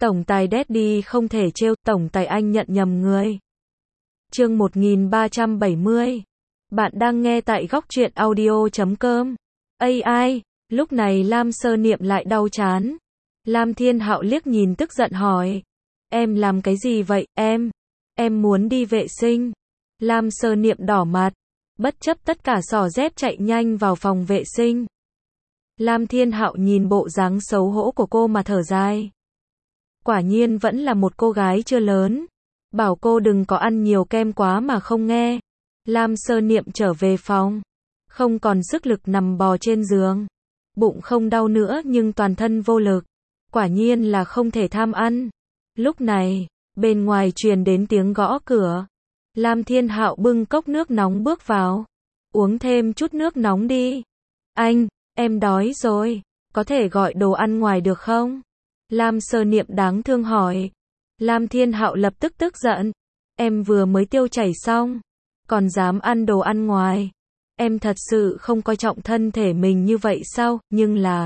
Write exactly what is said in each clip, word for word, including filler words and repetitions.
Tổng tài Daddy không thể trêu, tổng tài anh nhận nhầm người. Chương một nghìn ba trăm bảy mươi. Bạn đang nghe tại góc truyện audio chấm com. a i, lúc này Lam Sơ Niệm lại đau chán. Lam Thiên Hạo liếc nhìn tức giận hỏi. Em làm cái gì vậy, em? Em muốn đi vệ sinh. Lam Sơ Niệm đỏ mặt, bất chấp tất cả xỏ dép chạy nhanh vào phòng vệ sinh. Lam Thiên Hạo nhìn bộ dáng xấu hổ của cô mà thở dài. Quả nhiên vẫn là một cô gái chưa lớn. Bảo cô đừng có ăn nhiều kem quá mà không nghe. Lam Sơ Niệm trở về phòng, không còn sức lực nằm bò trên giường. Bụng không đau nữa nhưng toàn thân vô lực. Quả nhiên là không thể tham ăn. Lúc này, bên ngoài truyền đến tiếng gõ cửa. Lam Thiên Hạo bưng cốc nước nóng bước vào. Uống thêm chút nước nóng đi. Anh, em đói rồi. Có thể gọi đồ ăn ngoài được không? Lam Sơ Niệm đáng thương hỏi. Lam Thiên Hạo lập tức tức giận. Em vừa mới tiêu chảy xong, còn dám ăn đồ ăn ngoài. Em thật sự không coi trọng thân thể mình như vậy sao? Nhưng là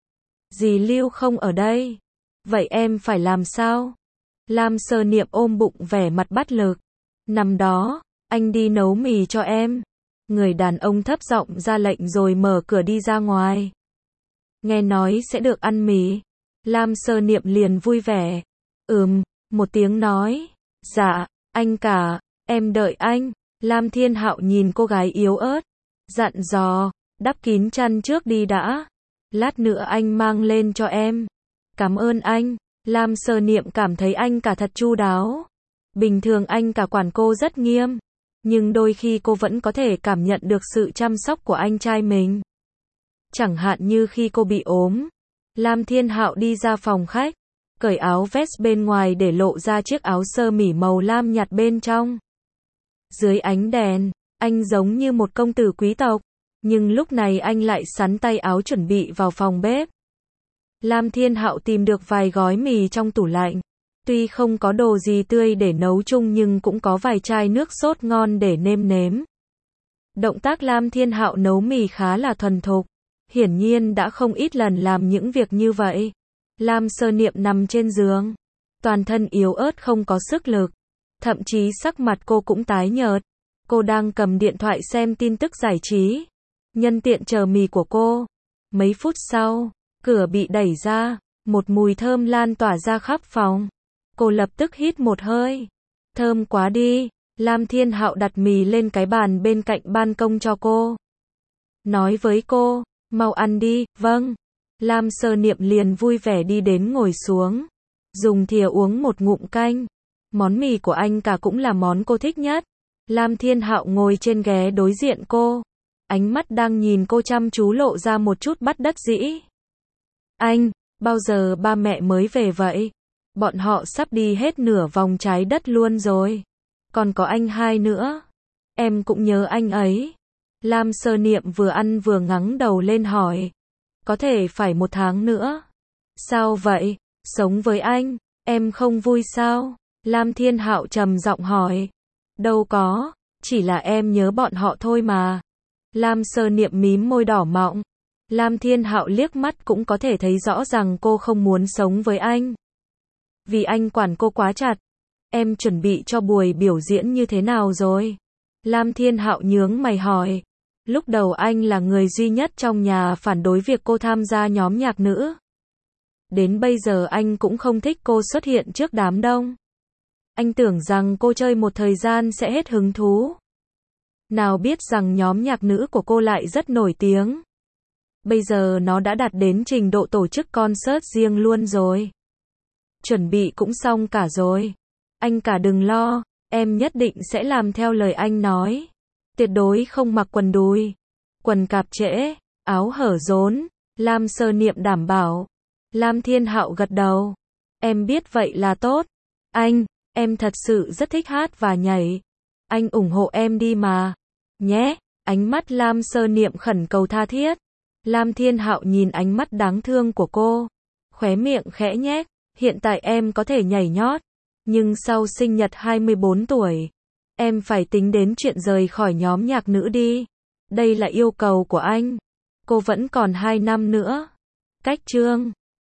dì Lưu không ở đây. Vậy em phải làm sao? Lam Sơ Niệm ôm bụng vẻ mặt bất lực. Năm đó, anh đi nấu mì cho em. Người đàn ông thấp giọng ra lệnh rồi mở cửa đi ra ngoài. Nghe nói sẽ được ăn mì. Lam Sơ Niệm liền vui vẻ. Ừm, một tiếng nói. Dạ, anh cả, em đợi anh. Lam Thiên Hạo nhìn cô gái yếu ớt, dặn dò, đắp kín chăn trước đi đã. Lát nữa anh mang lên cho em. Cảm ơn anh. Lam Sơ Niệm cảm thấy anh cả thật chu đáo. Bình thường anh cả quản cô rất nghiêm, nhưng đôi khi cô vẫn có thể cảm nhận được sự chăm sóc của anh trai mình. Chẳng hạn như khi cô bị ốm. Lam Thiên Hạo đi ra phòng khách, cởi áo vest bên ngoài để lộ ra chiếc áo sơ mi màu lam nhạt bên trong. Dưới ánh đèn, anh giống như một công tử quý tộc, nhưng lúc này anh lại sắn tay áo chuẩn bị vào phòng bếp. Lam Thiên Hạo tìm được vài gói mì trong tủ lạnh. Tuy không có đồ gì tươi để nấu chung nhưng cũng có vài chai nước sốt ngon để nêm nếm. Động tác Lam Thiên Hạo nấu mì khá là thuần thục. Hiển nhiên đã không ít lần làm những việc như vậy. Lam Sơ Niệm nằm trên giường, toàn thân yếu ớt không có sức lực. Thậm chí sắc mặt cô cũng tái nhợt. Cô đang cầm điện thoại xem tin tức giải trí, nhân tiện chờ mì của cô. Mấy phút sau, cửa bị đẩy ra, một mùi thơm lan tỏa ra khắp phòng. Cô lập tức hít một hơi. Thơm quá đi. Lam Thiên Hạo đặt mì lên cái bàn bên cạnh ban công cho cô. Nói với cô, mau ăn đi. Vâng. Lam Sơ Niệm liền vui vẻ đi đến ngồi xuống, dùng thìa uống một ngụm canh. Món mì của anh cả cũng là món cô thích nhất. Lam Thiên Hạo ngồi trên ghế đối diện cô, ánh mắt đang nhìn cô chăm chú lộ ra một chút bất đắc dĩ. Anh, bao giờ ba mẹ mới về vậy? Bọn họ sắp đi hết nửa vòng trái đất luôn rồi. Còn có anh hai nữa. Em cũng nhớ anh ấy. Lam Sơ Niệm vừa ăn vừa ngẩng đầu lên hỏi. Có thể phải một tháng nữa. Sao vậy? Sống với anh, em không vui sao? Lam Thiên Hạo trầm giọng hỏi. Đâu có, chỉ là em nhớ bọn họ thôi mà. Lam Sơ Niệm mím môi đỏ mọng. Lam Thiên Hạo liếc mắt cũng có thể thấy rõ rằng cô không muốn sống với anh. Vì anh quản cô quá chặt. Em chuẩn bị cho buổi biểu diễn như thế nào rồi? Lam Thiên Hạo nhướng mày hỏi. Lúc đầu anh là người duy nhất trong nhà phản đối việc cô tham gia nhóm nhạc nữ. Đến bây giờ anh cũng không thích cô xuất hiện trước đám đông. Anh tưởng rằng cô chơi một thời gian sẽ hết hứng thú. Nào biết rằng nhóm nhạc nữ của cô lại rất nổi tiếng. Bây giờ nó đã đạt đến trình độ tổ chức concert riêng luôn rồi. Chuẩn bị cũng xong cả rồi. Anh cả đừng lo, em nhất định sẽ làm theo lời anh nói. Tuyệt đối không mặc quần đùi, quần cạp trễ, áo hở rốn. Lam Sơ Niệm đảm bảo. Lam Thiên Hạo gật đầu. Em biết vậy là tốt. Anh, em thật sự rất thích hát và nhảy. Anh ủng hộ em đi mà. Nhé. Ánh mắt Lam Sơ Niệm khẩn cầu tha thiết. Lam Thiên Hạo nhìn ánh mắt đáng thương của cô, khóe miệng khẽ nhếch. Hiện tại em có thể nhảy nhót, nhưng sau sinh nhật hai mươi bốn tuổi, em phải tính đến chuyện rời khỏi nhóm nhạc nữ đi. Đây là yêu cầu của anh. Cô vẫn còn hai năm nữa. Cách chương